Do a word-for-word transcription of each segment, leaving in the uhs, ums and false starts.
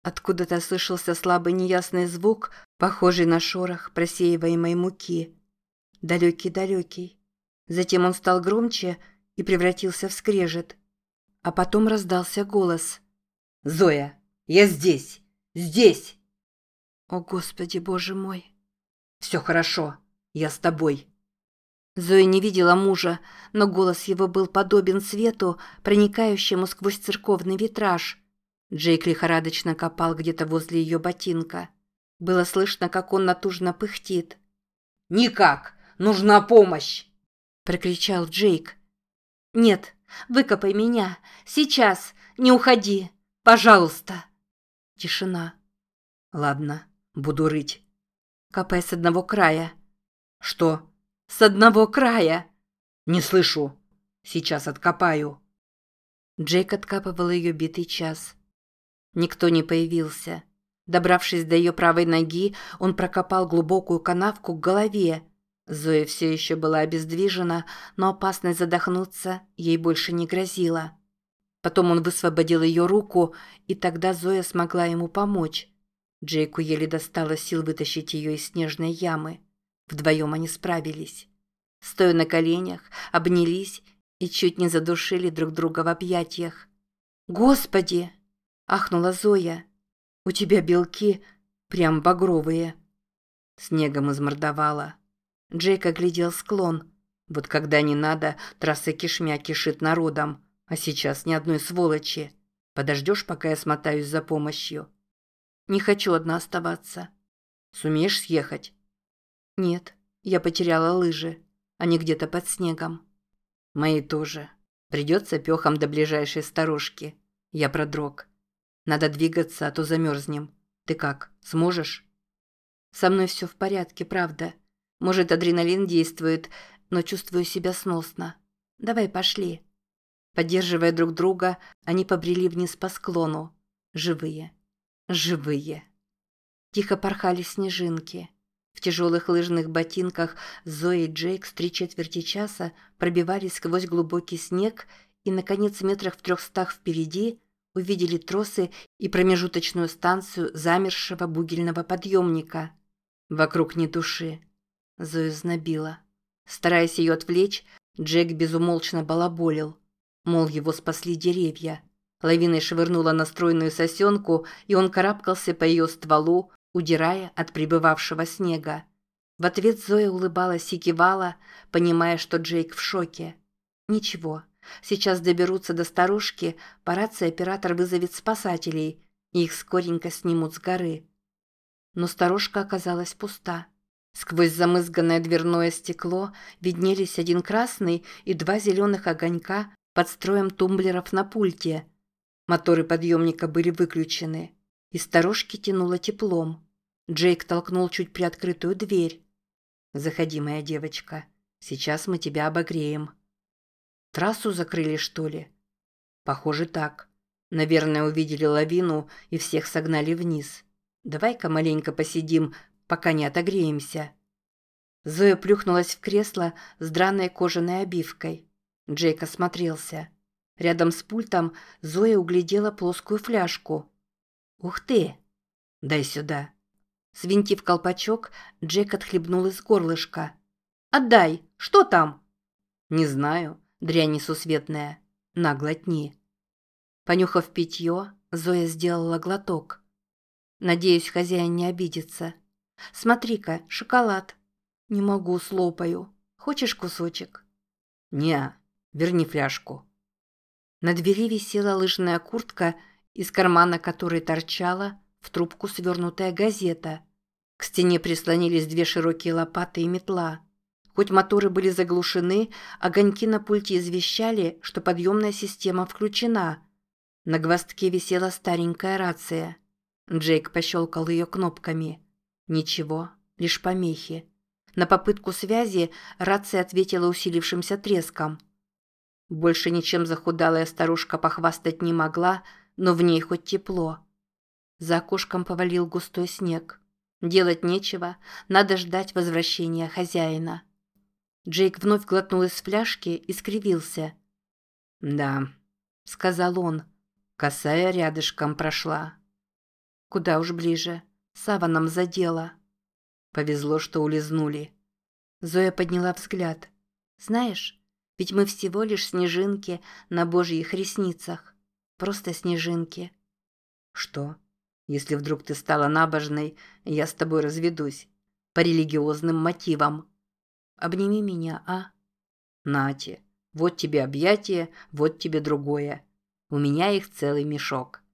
Откуда-то слышался слабый неясный звук, похожий на шорох просеиваемой муки. Далекий-далекий. Затем он стал громче и превратился в скрежет. А потом раздался голос. «Зоя, я здесь! Здесь!» О, Господи, Боже мой! «Все хорошо, я с тобой!» Зоя не видела мужа, но голос его был подобен свету, проникающему сквозь церковный витраж. Джейк лихорадочно копал где-то возле ее ботинка. Было слышно, как он натужно пыхтит. «Никак! Нужна помощь!» – прокричал Джейк. «Нет, выкопай меня! Сейчас! Не уходи! Пожалуйста!» Тишина. «Ладно, буду рыть». «Копай с одного края». «Что?» «С одного края!» «Не слышу. Сейчас откопаю». Джейк откапывал ее битый час. Никто не появился. Добравшись до ее правой ноги, он прокопал глубокую канавку к голове. Зоя все еще была обездвижена, но опасность задохнуться ей больше не грозила. Потом он высвободил ее руку, и тогда Зоя смогла ему помочь. Джейку еле достало сил вытащить ее из снежной ямы. Вдвоем они справились. Стоя на коленях, обнялись и чуть не задушили друг друга в объятиях. «Господи!» – ахнула Зоя. «У тебя белки прям багровые». Снегом измордовала. Джейк оглядел склон. Вот когда не надо, трасса кишмя кишит народом, а сейчас ни одной сволочи. Подождешь, пока я смотаюсь за помощью? Не хочу одна оставаться. Сумеешь съехать? Нет, я потеряла лыжи. Они где-то под снегом. Мои тоже. Придется пехом до ближайшей сторожки. Я продрог. Надо двигаться, а то замерзнем. Ты как, сможешь? Со мной все в порядке, правда. Может, адреналин действует, но чувствую себя сносно. Давай пошли. Поддерживая друг друга, они побрели вниз по склону. Живые. Живые. Тихо порхали снежинки. В тяжелых лыжных ботинках Зоя и Джейк с три четверти часа пробивались сквозь глубокий снег и, наконец, метрах в трехстах впереди увидели тросы и промежуточную станцию замершего бугельного подъемника. Вокруг ни души. Зою знобило. Стараясь ее отвлечь, Джек безумолчно балаболил. Мол, его спасли деревья. Лавиной швырнула на стройную сосенку, и он карабкался по ее стволу, удирая от прибывавшего снега. В ответ Зоя улыбалась и кивала, понимая, что Джейк в шоке. Ничего, сейчас доберутся до сторожки, по рации оператор вызовет спасателей, и их скоренько снимут с горы. Но сторожка оказалась пуста. Сквозь замызганное дверное стекло виднелись один красный и два зеленых огонька под строем тумблеров на пульте. Моторы подъемника были выключены. Из сторожки тянуло теплом. Джейк толкнул чуть приоткрытую дверь. «Заходи, моя девочка. Сейчас мы тебя обогреем». «Трассу закрыли, что ли?» «Похоже, так. Наверное, увидели лавину и всех согнали вниз. Давай-ка маленько посидим, пока не отогреемся». Зоя плюхнулась в кресло с драной кожаной обивкой. Джейк осмотрелся. Рядом с пультом Зоя углядела плоскую фляжку. «Ух ты! Дай сюда!» Свинтив колпачок, Джек отхлебнул из горлышка. «Отдай! Что там?» «Не знаю, дрянь несусветная. На, глотни». Понюхав питье, Зоя сделала глоток. «Надеюсь, хозяин не обидится. Смотри-ка, шоколад. Не могу, слопаю. Хочешь кусочек?» «Не, верни фляжку». На двери висела лыжная куртка, из кармана которой торчала в трубку свернутая газета. К стене прислонились две широкие лопаты и метла. Хоть моторы были заглушены, огоньки на пульте извещали, что подъемная система включена. На гвоздке висела старенькая рация. Джейк пощелкал ее кнопками. Ничего, лишь помехи. На попытку связи рация ответила усилившимся треском. Больше ничем захудалая старушка похвастать не могла, но в ней хоть тепло. За окошком повалил густой снег. Делать нечего, надо ждать возвращения хозяина. Джейк вновь глотнул из фляжки и скривился. «Да», — сказал он, — косая рядышком прошла. Куда уж ближе. Саваном задело. Повезло, что улизнули. Зоя подняла взгляд. Знаешь, ведь мы всего лишь снежинки на божьих ресницах. Просто снежинки. Что? Если вдруг ты стала набожной, я с тобой разведусь. По религиозным мотивам. Обними меня, а? Нате. Вот тебе объятие, вот тебе другое. У меня их целый мешок.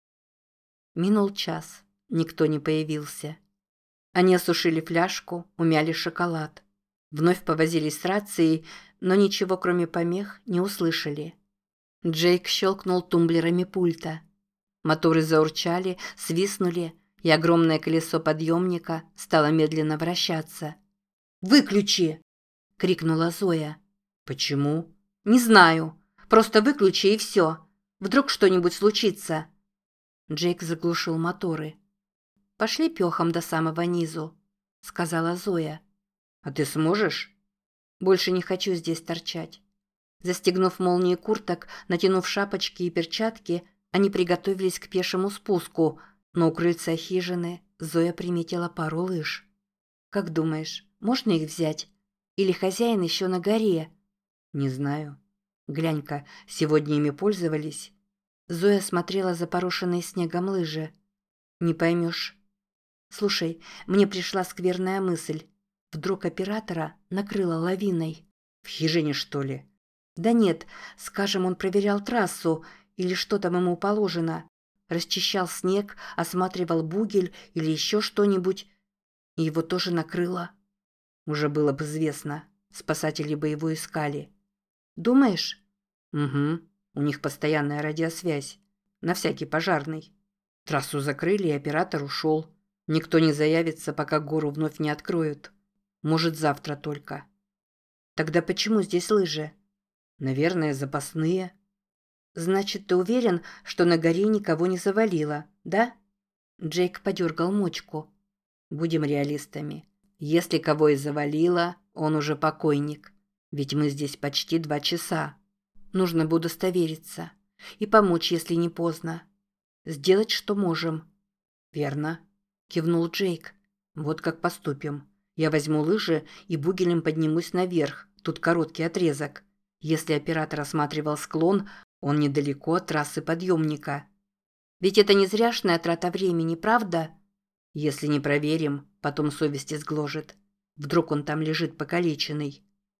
Минул час. Никто не появился. Они осушили фляжку, умяли шоколад. Вновь повозились с рацией, но ничего кроме помех не услышали. Джейк щелкнул тумблерами пульта. Моторы заурчали, свистнули, и огромное колесо подъемника стало медленно вращаться. «Выключи!» – крикнула Зоя. Почему? «Не знаю. Просто выключи и все. Вдруг что-нибудь случится». Джейк заглушил моторы. «Пошли пехом до самого низу», – сказала Зоя. А ты сможешь? «Больше не хочу здесь торчать». Застегнув молнии курток, натянув шапочки и перчатки, они приготовились к пешему спуску, но у крыльца хижины Зоя приметила пару лыж. «Как думаешь, можно их взять? Или хозяин еще на горе?» Не знаю. Глянь-ка, сегодня ими пользовались. Зоя смотрела запорошенные снегом лыжи. «Не поймешь». «Слушай, мне пришла скверная мысль. Вдруг оператора накрыло лавиной». В хижине, что ли? «Да нет, скажем, он проверял трассу или что там ему положено. Расчищал снег, осматривал бугель или еще что-нибудь. И его тоже накрыло». Уже было бы известно. Спасатели бы его искали. «Думаешь?» Угу. У них постоянная радиосвязь. На всякий пожарный. Трассу закрыли, и оператор ушел. Никто не заявится, пока гору вновь не откроют. Может, завтра только. «Тогда почему здесь лыжи?» Наверное, запасные. «Значит, ты уверен, что на горе никого не завалило, да?» Джейк подергал мочку. Будем реалистами. Если кого и завалило, он уже покойник. Ведь мы здесь почти два часа. Нужно бы удостовериться. И помочь, если не поздно. Сделать, что можем. Верно, кивнул Джейк. Вот как поступим. Я возьму лыжи и бугелем поднимусь наверх. Тут короткий отрезок. Если оператор осматривал склон, он недалеко от трассы подъемника. Ведь это не зряшная трата времени, правда? Если не проверим, потом совесть изгложит. Вдруг он там лежит покалеченный.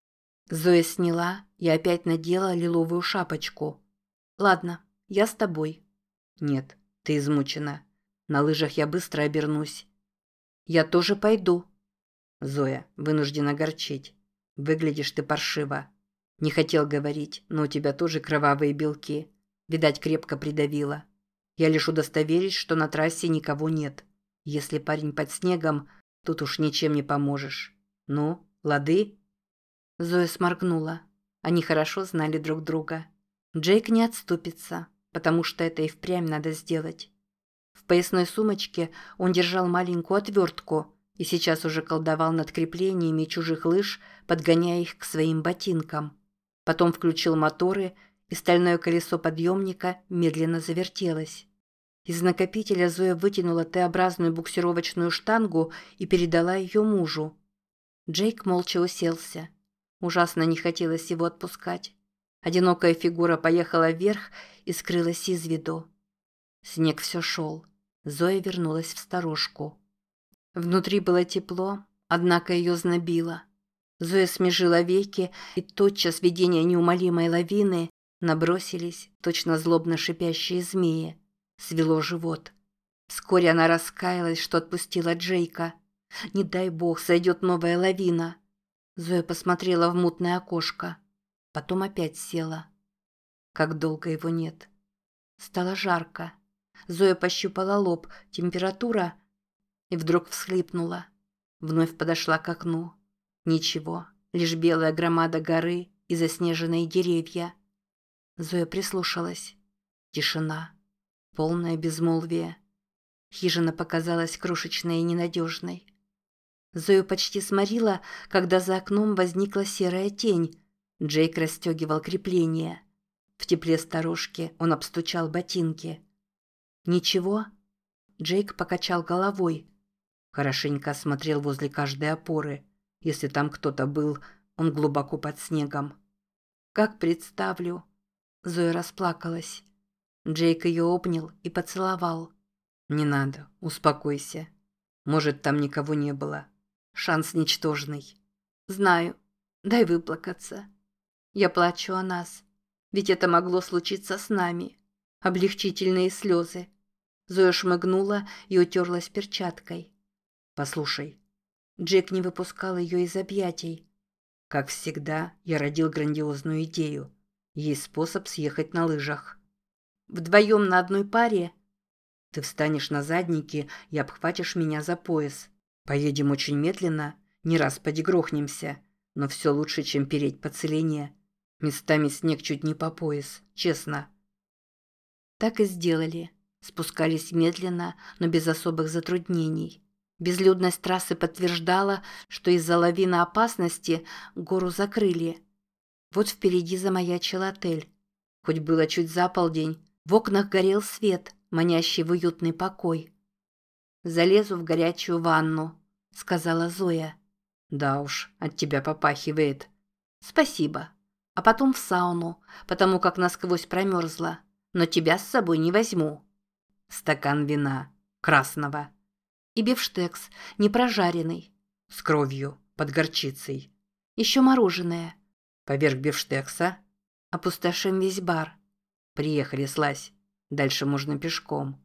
Зоя сняла и опять надела лиловую шапочку. «Ладно, я с тобой». «Нет, ты измучена. На лыжах я быстро обернусь». «Я тоже пойду». «Зоя, вынуждена огорчить. Выглядишь ты паршиво. Не хотел говорить, но у тебя тоже кровавые белки. Видать, крепко придавило. Я лишь удостоверюсь, что на трассе никого нет. Если парень под снегом, тут уж ничем не поможешь. Ну, лады?» Зоя сморгнула. Они хорошо знали друг друга. Джейк не отступится, потому что это и впрямь надо сделать. В поясной сумочке он держал маленькую отвертку и сейчас уже колдовал над креплениями чужих лыж, подгоняя их к своим ботинкам. Потом включил моторы, и стальное колесо подъемника медленно завертелось. Из накопителя Зоя вытянула Т-образную буксировочную штангу и передала ее мужу. Джейк молча уселся. Ужасно не хотелось его отпускать. Одинокая фигура поехала вверх и скрылась из виду. Снег все шел. Зоя вернулась в сторожку. Внутри было тепло, однако ее знобило. Зоя смежила веки, и тотчас видения неумолимой лавины набросились, точно злобно шипящие змеи. Свело живот. Вскоре она раскаялась, что отпустила Джейка. Не дай бог, сойдет новая лавина. Зоя посмотрела в мутное окошко. Потом опять села. Как долго его нет. Стало жарко. Зоя пощупала лоб, температура, и вдруг всхлипнула. Вновь подошла к окну. Ничего, лишь белая громада горы и заснеженные деревья. Зоя прислушалась. Тишина. Полное безмолвие. Хижина показалась крошечной и ненадежной. Зою почти сморила, когда за окном возникла серая тень. Джейк расстегивал крепление. В тепле сторожки он обстучал ботинки. «Ничего?» Джейк покачал головой. Хорошенько осмотрел возле каждой опоры. Если там кто-то был, он глубоко под снегом. «Как представлю?» Зоя расплакалась. Джейк ее обнял и поцеловал. «Не надо, успокойся. Может, там никого не было. Шанс ничтожный». «Знаю. Дай выплакаться. Я плачу о нас. Ведь это могло случиться с нами. Облегчительные слезы». Зоя шмыгнула и утерлась перчаткой. «Послушай». Джейк не выпускал ее из объятий. «Как всегда, я родил грандиозную идею. Есть способ съехать на лыжах». «Вдвоем на одной паре?» «Ты встанешь на задники и обхватишь меня за пояс. Поедем очень медленно, не раз поди грохнемся, но все лучше, чем переть по целине. Местами снег чуть не по пояс, честно». Так и сделали. Спускались медленно, но без особых затруднений. Безлюдность трассы подтверждала, что из-за лавины опасности гору закрыли. Вот впереди замаячил отель. Хоть было чуть за полдень, в окнах горел свет, манящий в уютный покой. «Залезу в горячую ванну», — сказала Зоя. «Да уж, от тебя попахивает». «Спасибо. А потом в сауну, потому как насквозь промерзла. Но тебя с собой не возьму». «Стакан вина. Красного». «И бифштекс, не прожаренный». «С кровью, под горчицей». «Еще мороженое». «Поверх бифштекса?» «Опустошим весь бар». «Приехали, слазь. Дальше можно пешком».